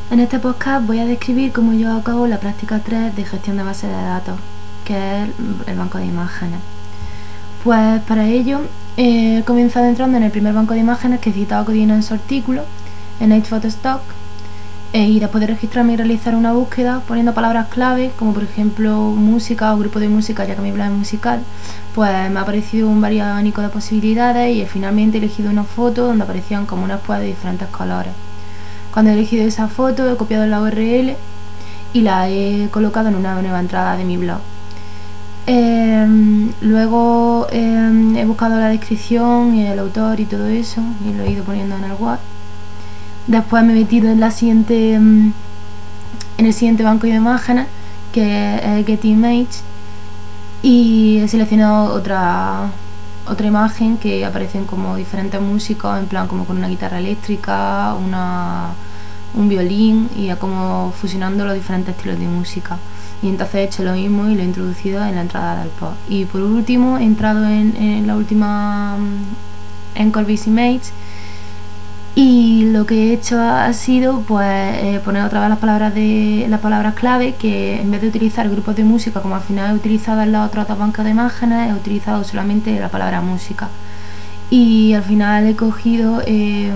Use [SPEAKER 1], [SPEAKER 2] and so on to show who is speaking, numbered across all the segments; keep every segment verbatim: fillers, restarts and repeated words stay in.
[SPEAKER 1] En este podcast voy a describir cómo llevo a cabo la práctica tres de gestión de bases de datos, que es el banco de imágenes. Pues para ello he comenzado entrando en el primer banco de imágenes que citaba Codina en su artículo, en H Photostock, y después de registrarme y realizar una búsqueda poniendo palabras clave como por ejemplo música o grupo de música, ya que mi plan es musical, pues me ha aparecido un variado abanico de posibilidades y finalmente he elegido una foto donde aparecían como unas espuelas de diferentes colores. Cuando he elegido esa foto he copiado la U R L y la he colocado en una nueva entrada de mi blog. Eh, luego eh, he buscado la descripción y el autor y todo eso y lo he ido poniendo en el Word. Después me he metido en la siguiente en el siguiente banco de imágenes, que es Getimage, y he seleccionado otra otra imagen que aparecen como diferentes músicos, en plan como con una guitarra eléctrica, una, un violín, y ya como fusionando los diferentes estilos de música. Y entonces he hecho lo mismo y lo he introducido en la entrada del post. Y por último he entrado en, en la última en Corbis Image, y lo que he hecho ha sido pues eh, poner otra vez las palabras de las palabras clave, que en vez de utilizar grupos de música como al final he utilizado en las otras dos bancas de imágenes, he utilizado solamente la palabra música. Y al final he cogido eh,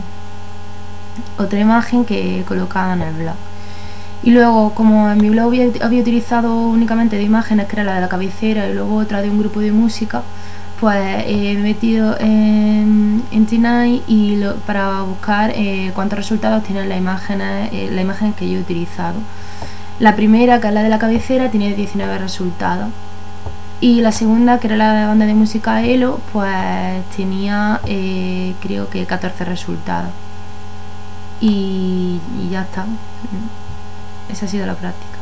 [SPEAKER 1] otra imagen que he colocado en el blog. Y luego, como en mi blog había, había utilizado únicamente de imágenes, que era la de la cabecera y luego otra de un grupo de música, pues eh, he metido en, en T nueve y lo, para buscar eh, cuántos resultados tienen las imágenes, eh, la imagen que yo he utilizado. La primera, que es la de la cabecera, tiene diecinueve resultados. Y la segunda, que era la de banda de música Elo, pues tenía eh, creo que catorce resultados. Y, y ya está. Esa ha sido la práctica.